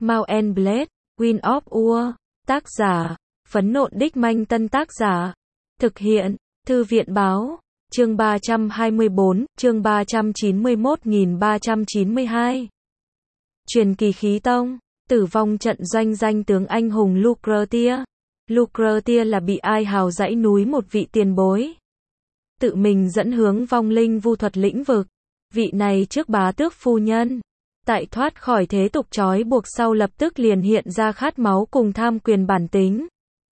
Mount and Blade, Wind of War. Tác giả, Phấn Nộn Đích Manh. Tân tác giả, thực hiện, Thư viện Báo. Chương 324, chương 391.392. Truyền kỳ khí tông, tử vong trận doanh. Danh tướng anh hùng Lucretia. Lucretia là bị ai hào dãy núi, một vị tiền bối. Tự mình dẫn hướng vong linh vu thuật lĩnh vực. Vị này trước bá tước phu nhân. Tại thoát khỏi thế tục trói buộc sau lập tức liền hiện ra khát máu cùng tham quyền bản tính.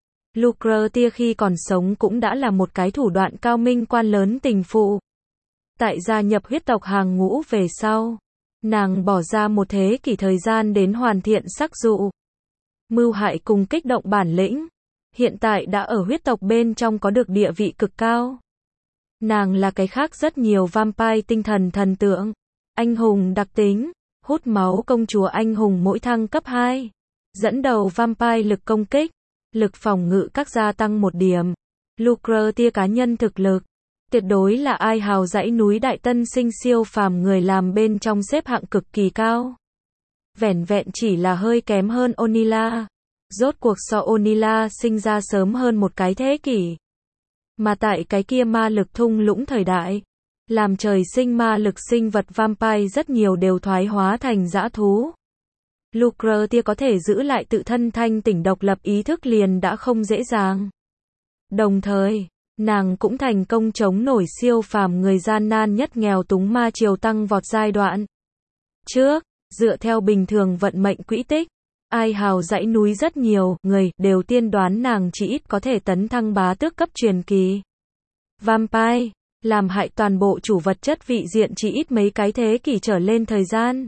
Lucretia khi còn sống cũng đã là một cái thủ đoạn cao minh quan lớn tình phụ. Tại gia nhập huyết tộc hàng ngũ về sau, nàng bỏ ra một thế kỷ thời gian đến hoàn thiện sắc dụ, mưu hại cùng kích động bản lĩnh. Hiện tại đã ở huyết tộc bên trong có được địa vị cực cao. Nàng là cái khác rất nhiều vampire tinh thần thần tượng. Anh hùng đặc tính, hút máu công chúa anh hùng mỗi thăng cấp 2. Dẫn đầu vampire lực công kích, lực phòng ngự các gia tăng 1 điểm. Lucretia cá nhân thực lực, tuyệt đối là ai hào dãy núi đại tân sinh siêu phàm người làm bên trong xếp hạng cực kỳ cao. Vẻn vẹn chỉ là hơi kém hơn Onila. Rốt cuộc so Onila sinh ra sớm hơn một cái thế kỷ. Mà tại cái kia ma lực thung lũng thời đại, làm trời sinh ma lực sinh vật vampire rất nhiều đều thoái hóa thành dã thú. Lucretia có thể giữ lại tự thân thanh tỉnh độc lập ý thức liền đã không dễ dàng. Đồng thời, nàng cũng thành công chống nổi siêu phàm người gian nan nhất nghèo túng ma triều tăng vọt giai đoạn trước. Dựa theo bình thường vận mệnh quỹ tích, ai hào dãy núi rất nhiều người đều tiên đoán nàng chỉ ít có thể tấn thăng bá tước cấp truyền kỳ. Vampire, làm hại toàn bộ chủ vật chất vị diện chỉ ít mấy cái thế kỷ trở lên thời gian.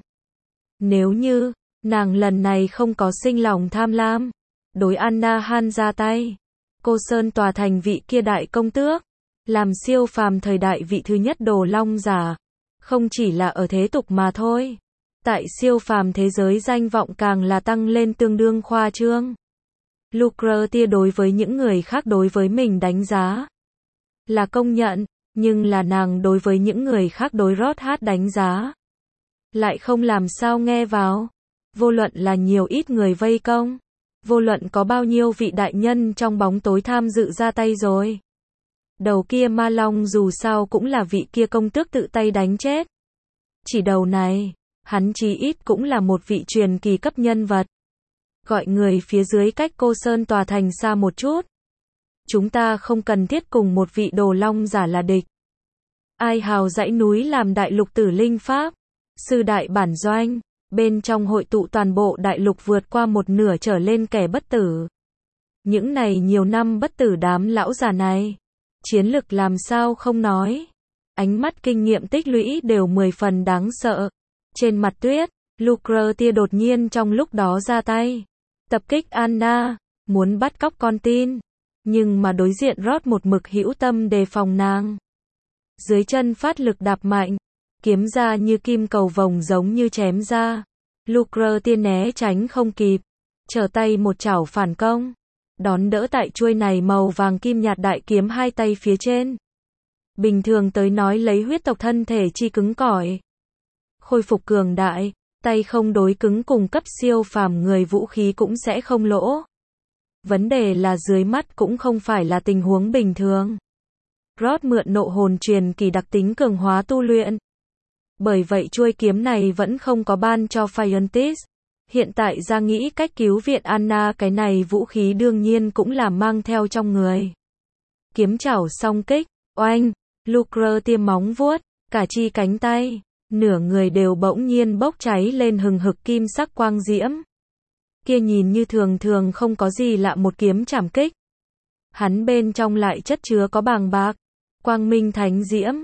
Nếu như nàng lần này không có sinh lòng tham lam, đối Anna Han ra tay, cô Sơn tòa thành vị kia đại công tước, làm siêu phàm thời đại vị thứ nhất đồ long giả, không chỉ là ở thế tục mà thôi. Tại siêu phàm thế giới danh vọng càng là tăng lên tương đương khoa trương. Lucretia đối với những người khác đối với mình đánh giá là công nhận, nhưng là nàng đối với những người khác đối Rothat đánh giá lại không làm sao nghe vào. Vô luận là nhiều ít người vây công, vô luận có bao nhiêu vị đại nhân trong bóng tối tham dự ra tay rồi. Đầu kia ma long dù sao cũng là vị kia công tước tự tay đánh chết. Chỉ đầu này, hắn chí ít cũng là một vị truyền kỳ cấp nhân vật. Gọi người phía dưới cách cô Sơn tòa thành xa một chút. Chúng ta không cần thiết cùng một vị đồ long giả là địch. Ai hào dãy núi làm đại lục tử linh pháp, sư đại bản doanh, bên trong hội tụ toàn bộ đại lục vượt qua 1/2 trở lên kẻ bất tử. Những này nhiều năm bất tử đám lão già này, chiến lực làm sao không nói. Ánh mắt kinh nghiệm tích lũy đều 10 phần đáng sợ. Trên mặt tuyết, Lucretia đột nhiên trong lúc đó ra tay, tập kích Anna, muốn bắt cóc con tin, nhưng mà đối diện Rod một mực hữu tâm đề phòng nàng. Dưới chân phát lực đạp mạnh, kiếm ra như kim cầu vồng giống như chém ra. Lucretia né tránh không kịp, trở tay một chảo phản công, đón đỡ tại chuôi này màu vàng kim nhạt đại kiếm hai tay phía trên. Bình thường tới nói lấy huyết tộc thân thể chi cứng cỏi, khôi phục cường đại, tay không đối cứng cùng cấp siêu phàm người vũ khí cũng sẽ không lỗ. Vấn đề là dưới mắt cũng không phải là tình huống bình thường. Rod mượn nộ hồn truyền kỳ đặc tính cường hóa tu luyện. Bởi vậy chuôi kiếm này vẫn không có ban cho Phiontis. Hiện tại ra nghĩ cách cứu viện Anna, cái này vũ khí đương nhiên cũng là mang theo trong người. Kiếm chảo song kích, oanh, Lucretia móng vuốt, cả chi cánh tay, nửa người đều bỗng nhiên bốc cháy lên hừng hực kim sắc quang diễm. Kia nhìn như thường thường không có gì lạ một kiếm chảm kích. Hắn bên trong lại chất chứa có bàng bạc quang minh thánh diễm.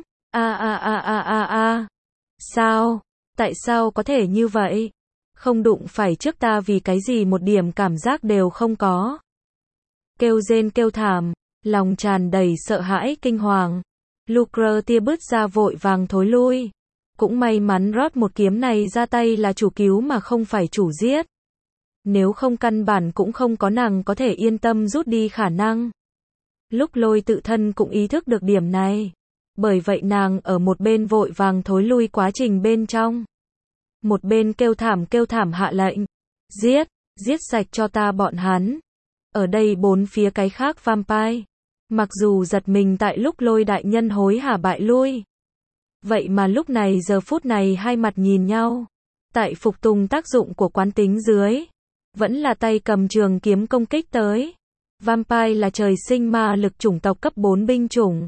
Sao? Tại sao có thể như vậy? Không đụng phải trước ta vì cái gì một điểm cảm giác đều không có. Kêu rên kêu thảm, lòng tràn đầy sợ hãi kinh hoàng. Lucretia bứt ra vội vàng thối lui. Cũng may mắn Rod một kiếm này ra tay là chủ cứu mà không phải chủ giết. Nếu không căn bản cũng không có nàng có thể yên tâm rút đi khả năng. Lúc Lôi tự thân cũng ý thức được điểm này. Bởi vậy nàng ở một bên vội vàng thối lui quá trình bên trong. Một bên kêu thảm hạ lệnh. Giết, giết sạch cho ta bọn hắn. Ở đây bốn phía cái khác vampire. Mặc dù giật mình tại lúc Lôi đại nhân hối hả bại lui. Vậy mà lúc này giờ phút này hai mặt nhìn nhau. Tại phục tùng tác dụng của quán tính dưới. Vẫn là tay cầm trường kiếm công kích tới. Vampire là trời sinh ma lực chủng tộc cấp 4 binh chủng.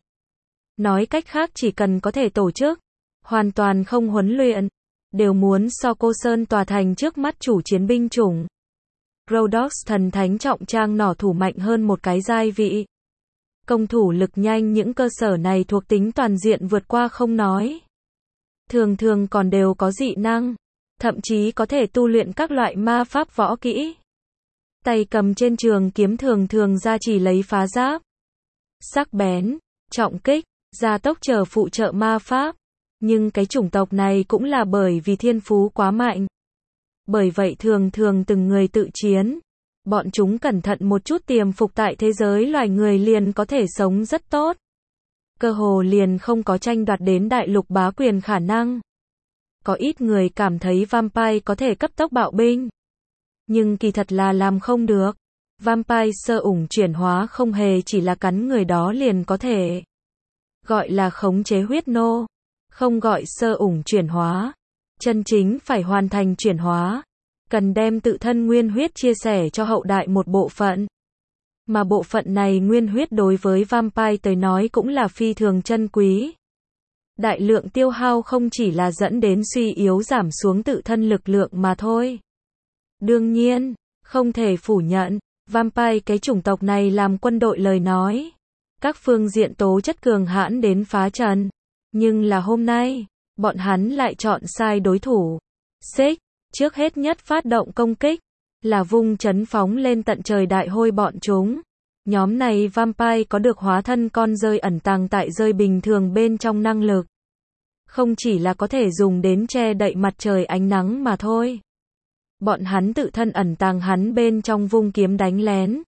Nói cách khác chỉ cần có thể tổ chức. Hoàn toàn không huấn luyện. Đều muốn so Cô Sơn tòa thành trước mắt chủ chiến binh chủng. Rhodox thần thánh trọng trang nỏ thủ mạnh hơn một cái giai vị. Công thủ lực nhanh những cơ sở này thuộc tính toàn diện vượt qua không nói. Thường thường còn đều có dị năng. Thậm chí có thể tu luyện các loại ma pháp võ kỹ. Tay cầm trên trường kiếm thường thường ra chỉ lấy phá giáp. Sắc bén, trọng kích, gia tốc chờ phụ trợ ma pháp. Nhưng cái chủng tộc này cũng là bởi vì thiên phú quá mạnh. Bởi vậy thường thường từng người tự chiến. Bọn chúng cẩn thận một chút tiềm phục tại thế giới loài người liền có thể sống rất tốt. Cơ hồ liền không có tranh đoạt đến đại lục bá quyền khả năng. Có ít người cảm thấy vampire có thể cấp tốc bạo binh. Nhưng kỳ thật là làm không được. Vampire sơ ủng chuyển hóa không hề chỉ là cắn người đó liền có thể. Gọi là khống chế huyết nô. Không gọi sơ ủng chuyển hóa. Chân chính phải hoàn thành chuyển hóa. Cần đem tự thân nguyên huyết chia sẻ cho hậu đại một bộ phận. Mà bộ phận này nguyên huyết đối với vampire tới nói cũng là phi thường chân quý. Đại lượng tiêu hao không chỉ là dẫn đến suy yếu giảm xuống tự thân lực lượng mà thôi. Đương nhiên, không thể phủ nhận, vampire cái chủng tộc này làm quân đội lời nói. Các phương diện tố chất cường hãn đến phá trần. Nhưng là hôm nay, bọn hắn lại chọn sai đối thủ. Xích, trước hết nhất phát động công kích, là vung chấn phóng lên tận trời đại hôi bọn chúng. Nhóm này vampire có được hóa thân con rơi ẩn tàng tại rơi bình thường bên trong năng lực. Không chỉ là có thể dùng đến che đậy mặt trời ánh nắng mà thôi. Bọn hắn tự thân ẩn tàng hắn bên trong vung kiếm đánh lén.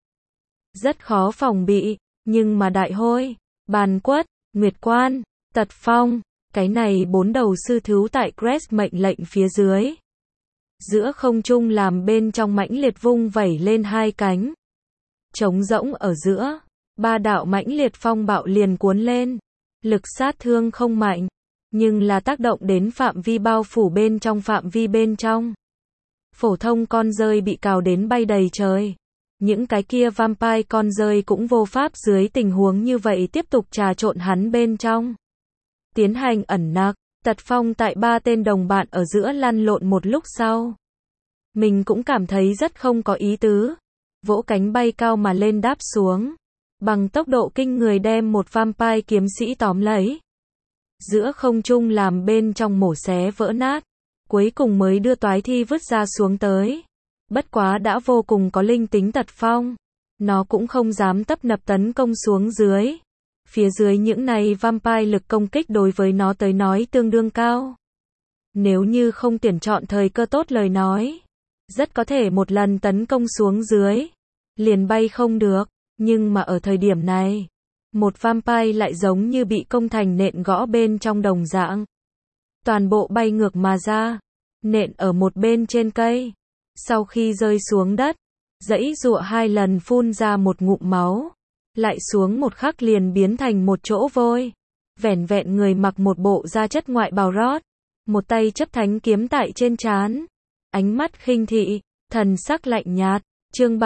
Rất khó phòng bị, nhưng mà đại hôi, bàn quất, nguyệt quan, tật phong, cái này bốn đầu sư thú tại Crest mệnh lệnh phía dưới. Giữa không trung làm bên trong mãnh liệt vung vẩy lên hai cánh. Trống rỗng ở giữa, ba đạo mãnh liệt phong bạo liền cuốn lên. Lực sát thương không mạnh, nhưng là tác động đến phạm vi bao phủ bên trong phạm vi bên trong. Phổ thông con rơi bị cào đến bay đầy trời. Những cái kia vampire con rơi cũng vô pháp dưới tình huống như vậy tiếp tục trà trộn hắn bên trong. Tiến hành ẩn nặc, tật phong tại ba tên đồng bạn ở giữa lăn lộn một lúc sau. Mình cũng cảm thấy rất không có ý tứ. Vỗ cánh bay cao mà lên đáp xuống. Bằng tốc độ kinh người đem một vampire kiếm sĩ tóm lấy. Giữa không trung làm bên trong mổ xé vỡ nát. Cuối cùng mới đưa toái thi vứt ra xuống tới. Bất quá đã vô cùng có linh tính tật phong. Nó cũng không dám tấp nập tấn công xuống dưới. Phía dưới những này vampire lực công kích đối với nó tới nói tương đương cao. Nếu như không tuyển chọn thời cơ tốt lời nói. Rất có thể một lần tấn công xuống dưới. Liền bay không được. Nhưng mà ở thời điểm này. Một vampire lại giống như bị công thành nện gõ bên trong đồng dạng. Toàn bộ bay ngược mà ra. Nện ở một bên trên cây. Sau khi rơi xuống đất. Giãy giụa hai lần phun ra một ngụm máu. Lại xuống một khắc liền biến thành một chỗ vôi. Vẻn vẹn người mặc một bộ da chất ngoại bào rót. Một tay chấp thánh kiếm tại trên trán. Ánh mắt khinh thị. Thần sắc lạnh nhạt. Chương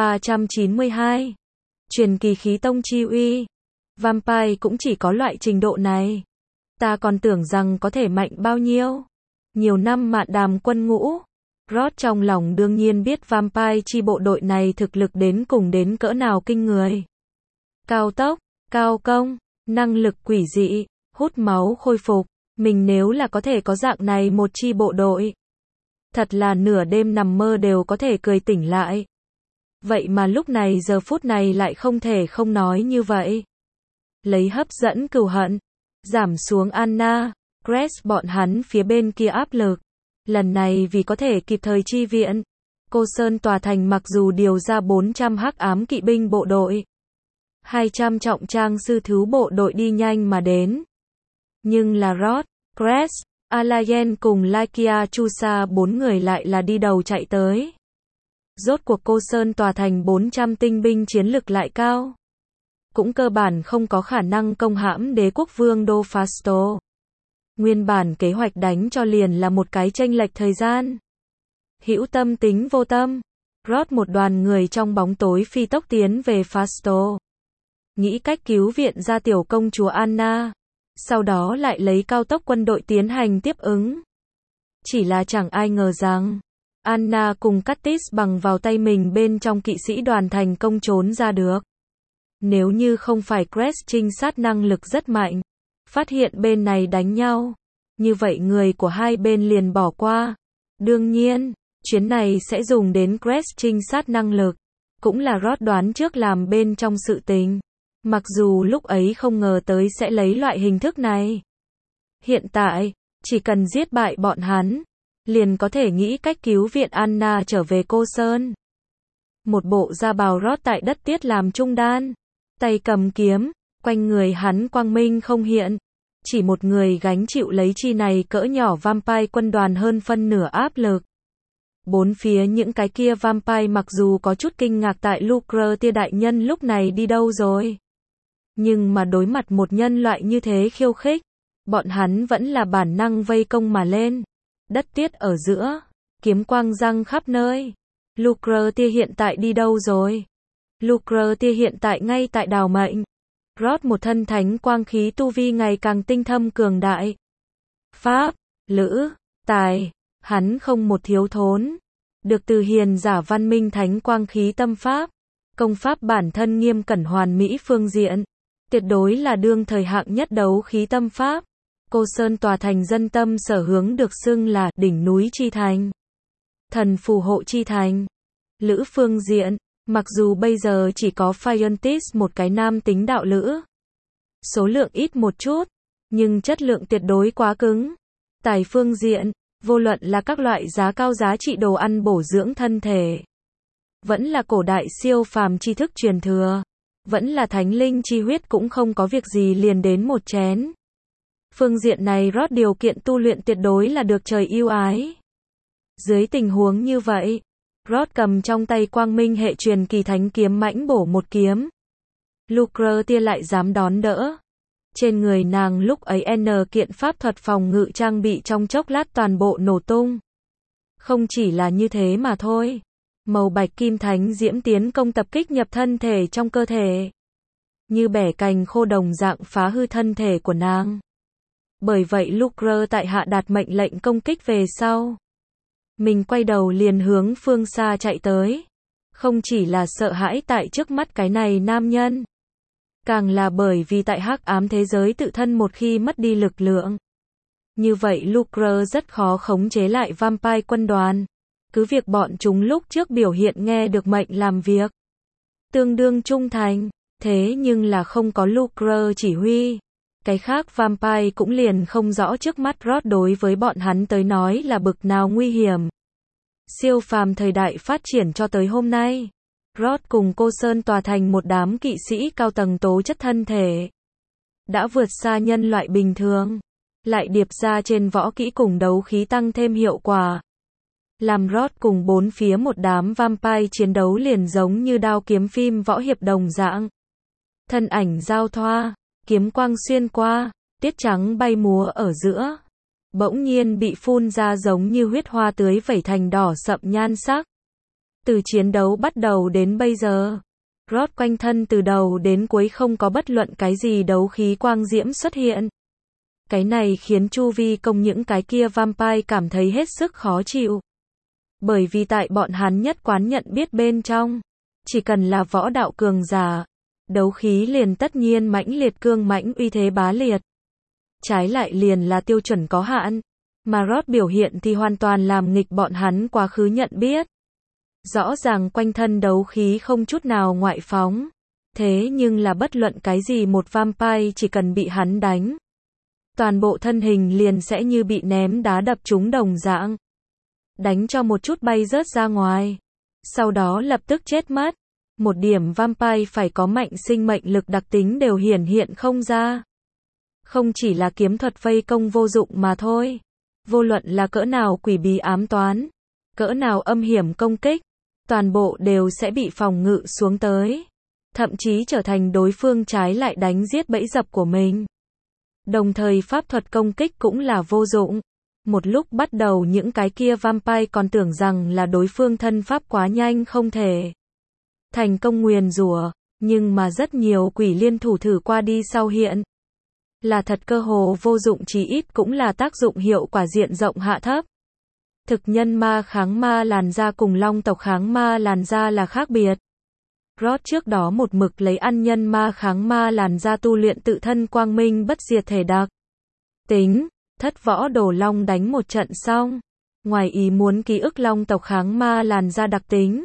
392. Truyền kỳ khí tông chi uy. Vampire cũng chỉ có loại trình độ này. Ta còn tưởng rằng có thể mạnh bao nhiêu. Nhiều năm mạn đàm quân ngũ. Rod trong lòng đương nhiên biết vampire chi bộ đội này thực lực đến cùng đến cỡ nào kinh người. Cao tốc, cao công, năng lực quỷ dị, hút máu khôi phục. Mình nếu là có thể có dạng này một chi bộ đội. Thật là nửa đêm nằm mơ đều có thể cười tỉnh lại. Vậy mà lúc này giờ phút này lại không thể không nói như vậy. Lấy hấp dẫn cừu hận. Giảm xuống Anna, Crest bọn hắn phía bên kia áp lực. Lần này vì có thể kịp thời chi viện. Cô Sơn tòa thành mặc dù điều ra 400 hắc ám kỵ binh bộ đội. 200 trọng trang sư thú bộ đội đi nhanh mà đến. Nhưng là Rod, Crest, Alayen cùng Lakia Chusa bốn người lại là đi đầu chạy tới. Rốt cuộc Cô Sơn tòa thành 400 tinh binh chiến lực lại cao. Cũng cơ bản không có khả năng công hãm đế quốc vương đô Fasto. Nguyên bản kế hoạch đánh cho liền là một cái chênh lệch thời gian. Hữu tâm tính vô tâm. Rót một đoàn người trong bóng tối phi tốc tiến về Fasto. Nghĩ cách cứu viện ra tiểu công chúa Anna. Sau đó lại lấy cao tốc quân đội tiến hành tiếp ứng. Chỉ là chẳng ai ngờ rằng Anna cùng Katniss bằng vào tay mình bên trong kỵ sĩ đoàn thành công trốn ra được. Nếu như không phải Cress trinh sát năng lực rất mạnh, phát hiện bên này đánh nhau, như vậy người của hai bên liền bỏ qua. Đương nhiên, chuyến này sẽ dùng đến Cress trinh sát năng lực, cũng là Roth đoán trước làm bên trong sự tình. Mặc dù lúc ấy không ngờ tới sẽ lấy loại hình thức này. Hiện tại, chỉ cần giết bại bọn hắn, liền có thể nghĩ cách cứu viện Anna trở về Cô Sơn. Một bộ da bào Roth tại đất tiết làm trung đan, tay cầm kiếm, quanh người hắn quang minh không hiện. Chỉ một người gánh chịu lấy chi này cỡ nhỏ vampire quân đoàn hơn phân nửa áp lực. Bốn phía những cái kia vampire mặc dù có chút kinh ngạc tại Lucretia đại nhân lúc này đi đâu rồi. Nhưng mà đối mặt một nhân loại như thế khiêu khích, bọn hắn vẫn là bản năng vây công mà lên. Đất tiết ở giữa, kiếm quang răng khắp nơi. Lucretia hiện tại đi đâu rồi? Lucretia hiện tại ngay tại đào mệnh. Rót một thân thánh quang khí tu vi ngày càng tinh thâm cường đại. Pháp, lữ, tài, hắn không một thiếu thốn. Được từ hiền giả văn minh thánh quang khí tâm pháp. Công pháp bản thân nghiêm cẩn hoàn mỹ phương diện. Tuyệt đối là đương thời hạng nhất đấu khí tâm pháp. Cô Sơn tòa thành dân tâm sở hướng được xưng là đỉnh núi chi thành. Thần phù hộ chi thành. Lữ phương diện, mặc dù bây giờ chỉ có Phiontis một cái nam tính đạo lữ. Số lượng ít một chút, nhưng chất lượng tuyệt đối quá cứng. Tài phương diện, vô luận là các loại giá cao giá trị đồ ăn bổ dưỡng thân thể. Vẫn là cổ đại siêu phàm tri thức truyền thừa. Vẫn là thánh linh chi huyết cũng không có việc gì liền đến một chén. Phương diện này Rót điều kiện tu luyện tuyệt đối là được trời yêu ái. Dưới tình huống như vậy, Rót cầm trong tay quang minh hệ truyền kỳ thánh kiếm mãnh bổ một kiếm. Lucretia lại dám đón đỡ. Trên người nàng lúc ấy N kiện pháp thuật phòng ngự trang bị trong chốc lát toàn bộ nổ tung. Không chỉ là như thế mà thôi. Màu bạch kim thánh diễm tiến công tập kích nhập thân thể trong cơ thể. Như bẻ cành khô đồng dạng phá hư thân thể của nàng. Bởi vậy Lucre tại hạ đạt mệnh lệnh công kích về sau. Mình quay đầu liền hướng phương xa chạy tới. Không chỉ là sợ hãi tại trước mắt cái này nam nhân. Càng là bởi vì tại hắc ám thế giới tự thân một khi mất đi lực lượng. Như vậy Lucre rất khó khống chế lại vampire quân đoàn. Cứ việc bọn chúng lúc trước biểu hiện nghe được mệnh làm việc. Tương đương trung thành. Thế nhưng là không có Lucre chỉ huy. Cái khác vampire cũng liền không rõ trước mắt Rod đối với bọn hắn tới nói là bực nào nguy hiểm. Siêu phàm thời đại phát triển cho tới hôm nay. Rod cùng Cô Sơn tòa thành một đám kỵ sĩ cao tầng tố chất thân thể. Đã vượt xa nhân loại bình thường. Lại điệp ra trên võ kỹ cùng đấu khí tăng thêm hiệu quả. Làm Rod cùng bốn phía một đám vampire chiến đấu liền giống như đao kiếm phim võ hiệp đồng dạng. Thân ảnh giao thoa, kiếm quang xuyên qua, tiết trắng bay múa ở giữa. Bỗng nhiên bị phun ra giống như huyết hoa tưới vẩy thành đỏ sậm nhan sắc. Từ chiến đấu bắt đầu đến bây giờ, Rod quanh thân từ đầu đến cuối không có bất luận cái gì đấu khí quang diễm xuất hiện. Cái này khiến chu vi công những cái kia vampire cảm thấy hết sức khó chịu. Bởi vì tại bọn hắn nhất quán nhận biết bên trong, chỉ cần là võ đạo cường giả, đấu khí liền tất nhiên mãnh liệt cương mãnh uy thế bá liệt. Trái lại liền là tiêu chuẩn có hạn, mà Rod biểu hiện thì hoàn toàn làm nghịch bọn hắn quá khứ nhận biết. Rõ ràng quanh thân đấu khí không chút nào ngoại phóng, thế nhưng là bất luận cái gì một vampire chỉ cần bị hắn đánh, toàn bộ thân hình liền sẽ như bị ném đá đập trúng đồng dạng. Đánh cho một chút bay rớt ra ngoài, sau đó lập tức chết mất. Một điểm vampire phải có mạnh sinh mệnh lực đặc tính đều hiển hiện không ra. Không chỉ là kiếm thuật vây công vô dụng mà thôi. Vô luận là cỡ nào quỷ bí ám toán, cỡ nào âm hiểm công kích, toàn bộ đều sẽ bị phòng ngự xuống tới. Thậm chí trở thành đối phương trái lại đánh giết bẫy dập của mình. Đồng thời pháp thuật công kích cũng là vô dụng. Một lúc bắt đầu những cái kia vampire còn tưởng rằng là đối phương thân pháp quá nhanh không thể thành công nguyền rủa, nhưng mà rất nhiều quỷ liên thủ thử qua đi sau hiện là thật cơ hồ vô dụng, chí ít cũng là tác dụng hiệu quả diện rộng hạ thấp. Thực nhân ma kháng ma làn da cùng long tộc kháng ma làn da là khác biệt. Rod trước đó một mực lấy ăn nhân ma kháng ma làn da tu luyện tự thân quang minh bất diệt thể đặc tính. Thất võ đồ long đánh một trận xong, ngoài ý muốn ký ức long tộc kháng ma làn da đặc tính.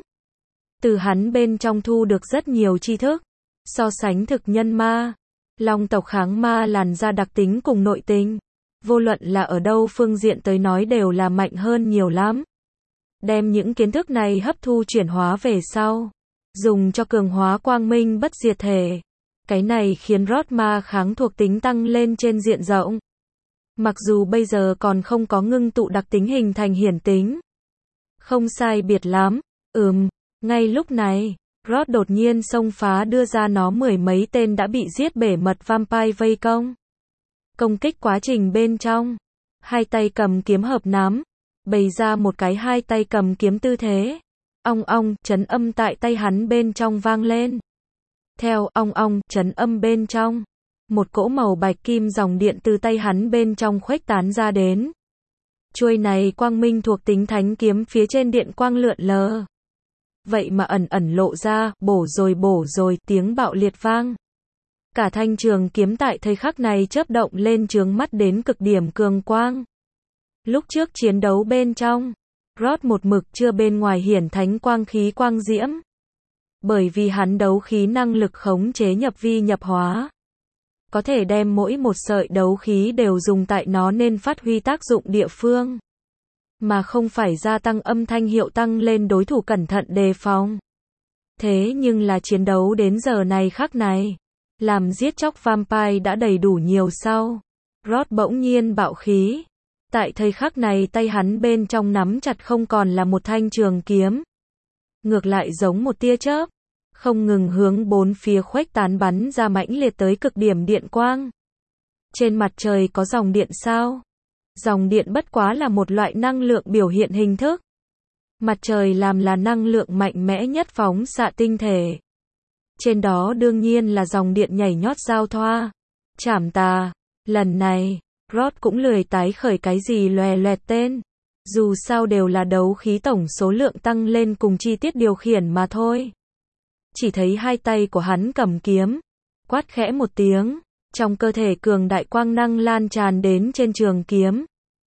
Từ hắn bên trong thu được rất nhiều tri thức. So sánh thực nhân ma, long tộc kháng ma làn da đặc tính cùng nội tình, vô luận là ở đâu phương diện tới nói đều là mạnh hơn nhiều lắm. Đem những kiến thức này hấp thu chuyển hóa về sau, dùng cho cường hóa quang minh bất diệt thể. Cái này khiến Rod ma kháng thuộc tính tăng lên trên diện rộng. Mặc dù bây giờ còn không có ngưng tụ đặc tính hình thành hiển tính. Không sai biệt lắm. Ngay lúc này, Rod đột nhiên xông phá đưa ra nó mười mấy tên đã bị giết bể mật vampire vây công. Công kích quá trình bên trong, hai tay cầm kiếm hợp nắm, bày ra một cái hai tay cầm kiếm tư thế. Ong ong, trấn âm tại tay hắn bên trong vang lên. Theo ong ong, trấn âm bên trong, một cỗ màu bạch kim dòng điện từ tay hắn bên trong khuếch tán ra đến. Chuôi này quang minh thuộc tính thánh kiếm phía trên điện quang lượn lờ. Vậy mà ẩn ẩn lộ ra, bổ rồi, tiếng bạo liệt vang. Cả thanh trường kiếm tại thời khắc này chớp động lên chướng mắt đến cực điểm cường quang. Lúc trước chiến đấu bên trong, Rod một mực chưa bên ngoài hiển thánh quang khí quang diễm. Bởi vì hắn đấu khí năng lực khống chế nhập vi nhập hóa. Có thể đem mỗi một sợi đấu khí đều dùng tại nó nên phát huy tác dụng địa phương. Mà không phải gia tăng âm thanh hiệu tăng lên đối thủ cẩn thận đề phòng. Thế nhưng là chiến đấu đến giờ này khắc này, làm giết chóc vampire đã đầy đủ nhiều sau. Rod bỗng nhiên bạo khí. Tại thời khắc này tay hắn bên trong nắm chặt không còn là một thanh trường kiếm. Ngược lại giống một tia chớp, không ngừng hướng bốn phía khuếch tán bắn ra mãnh liệt tới cực điểm điện quang. Trên mặt trời có dòng điện sao? Dòng điện bất quá là một loại năng lượng biểu hiện hình thức. Mặt trời làm là năng lượng mạnh mẽ nhất phóng xạ tinh thể. Trên đó đương nhiên là dòng điện nhảy nhót giao thoa. Chảm tà. Lần này, Rod cũng lười tái khởi cái gì loè loẹt tên. Dù sao đều là đấu khí tổng số lượng tăng lên cùng chi tiết điều khiển mà thôi. Chỉ thấy hai tay của hắn cầm kiếm. Quát khẽ một tiếng. Trong cơ thể cường đại quang năng lan tràn đến trên trường kiếm.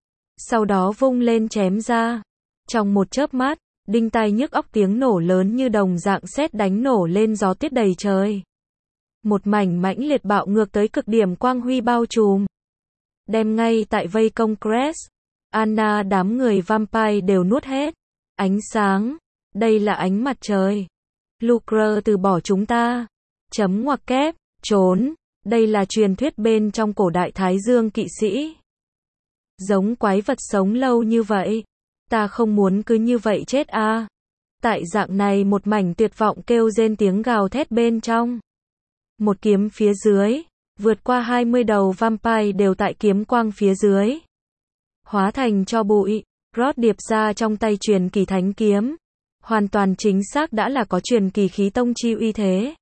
Sau đó vung lên chém ra. Trong một chớp mắt, đinh tai nhức óc tiếng nổ lớn như đồng dạng sét đánh nổ lên gió tiết đầy trời. Một mảnh mãnh liệt bạo ngược tới cực điểm quang huy bao trùm. Đem ngay tại vây công Crest, Anna đám người vampire đều nuốt hết. Ánh sáng, đây là ánh mặt trời. Lucre từ bỏ chúng ta. Chấm ngoặc kép, trốn. Đây là truyền thuyết bên trong cổ đại Thái Dương kỵ sĩ. Giống quái vật sống lâu như vậy. Ta không muốn cứ như vậy chết a. Tại dạng này một mảnh tuyệt vọng kêu rên tiếng gào thét bên trong. Một kiếm phía dưới, vượt qua 20 đầu vampire đều tại kiếm quang phía dưới. Hóa thành cho bụi, Rod điệp ra trong tay truyền kỳ thánh kiếm. Hoàn toàn chính xác đã là có truyền kỳ khí tông chi uy thế.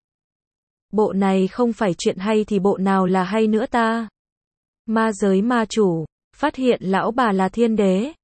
Bộ này không phải chuyện hay thì bộ nào là hay nữa ta? Ma giới ma chủ, phát hiện lão bà là thiên đế.